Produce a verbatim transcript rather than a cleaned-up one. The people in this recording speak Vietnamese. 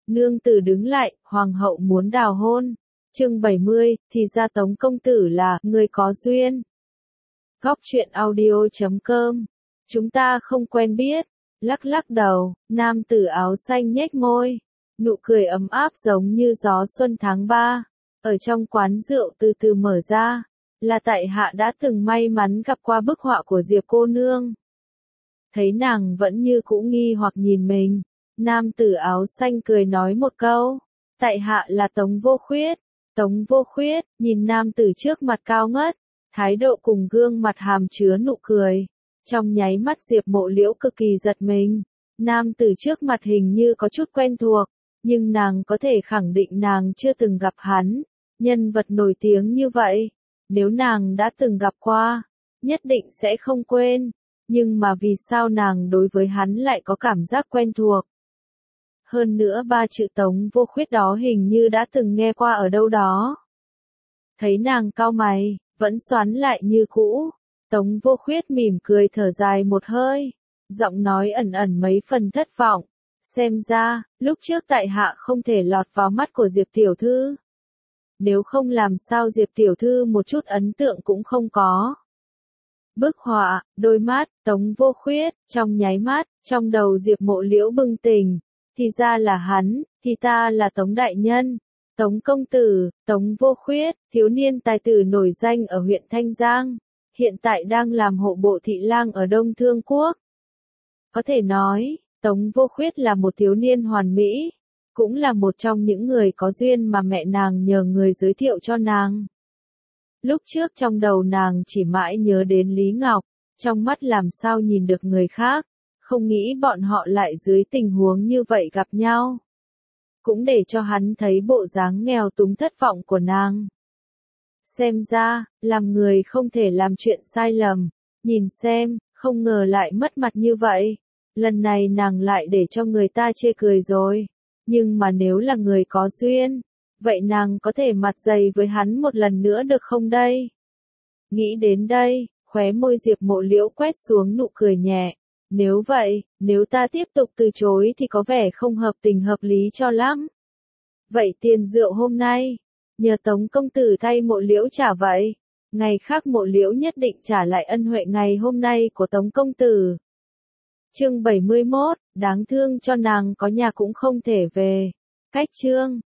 Nương tử đứng lại, hoàng hậu muốn đào hôn. Chương bảy mươi, thì ra Tống công tử là người có duyên. Góc truyện audio chấm com. Chúng ta không quen biết. Lắc lắc đầu, nam tử áo xanh nhếch môi, nụ cười ấm áp giống như gió xuân tháng ba. Ở trong quán rượu từ từ mở ra, là tại hạ đã từng may mắn gặp qua bức họa của Diệp cô nương. Thấy nàng vẫn như cũ nghi hoặc nhìn mình, nam tử áo xanh cười nói một câu, tại hạ là Tống Vô Khuyết. Tống Vô Khuyết nhìn nam tử trước mặt cao ngất, thái độ cùng gương mặt hàm chứa nụ cười. Trong nháy mắt Diệp Mộ Liễu cực kỳ giật mình, nam tử trước mặt hình như có chút quen thuộc, nhưng nàng có thể khẳng định nàng chưa từng gặp hắn. Nhân vật nổi tiếng như vậy, nếu nàng đã từng gặp qua, nhất định sẽ không quên. Nhưng mà vì sao nàng đối với hắn lại có cảm giác quen thuộc? Hơn nữa ba chữ Tống Vô Khuyết đó hình như đã từng nghe qua ở đâu đó. Thấy nàng cau mày, vẫn xoắn lại như cũ. Tống Vô Khuyết mỉm cười thở dài một hơi, giọng nói ẩn ẩn mấy phần thất vọng. Xem ra, lúc trước tại hạ không thể lọt vào mắt của Diệp tiểu thư. Nếu không làm sao Diệp tiểu thư một chút ấn tượng cũng không có. Bức họa, đôi mắt, Tống Vô Khuyết, trong nháy mắt, trong đầu Diệp Mộ Liễu bừng tỉnh. Thì ra là hắn, thì ta là Tống đại nhân. Tống công tử, Tống Vô Khuyết, thiếu niên tài tử nổi danh ở huyện Thanh Giang, hiện tại đang làm hộ bộ thị lang ở Đông Thương Quốc. Có thể nói, Tống Vô Khuyết là một thiếu niên hoàn mỹ, cũng là một trong những người có duyên mà mẹ nàng nhờ người giới thiệu cho nàng. Lúc trước trong đầu nàng chỉ mãi nhớ đến Lý Ngọc, trong mắt làm sao nhìn được người khác, không nghĩ bọn họ lại dưới tình huống như vậy gặp nhau. Cũng để cho hắn thấy bộ dáng nghèo túng thất vọng của nàng. Xem ra, làm người không thể làm chuyện sai lầm, nhìn xem, không ngờ lại mất mặt như vậy. Lần này nàng lại để cho người ta chê cười rồi. Nhưng mà nếu là người có duyên, vậy nàng có thể mặt dày với hắn một lần nữa được không đây? Nghĩ đến đây, khóe môi Diệp Mộ Liễu quét xuống nụ cười nhẹ. Nếu vậy, nếu ta tiếp tục từ chối thì có vẻ không hợp tình hợp lý cho lắm. Vậy tiền rượu hôm nay, nhờ Tống công tử thay Mộ Liễu trả vậy. Ngày khác Mộ Liễu nhất định trả lại ân huệ ngày hôm nay của Tống công tử. Chương bảy mươi mốt, đáng thương cho nàng có nhà cũng không thể về. Cách chương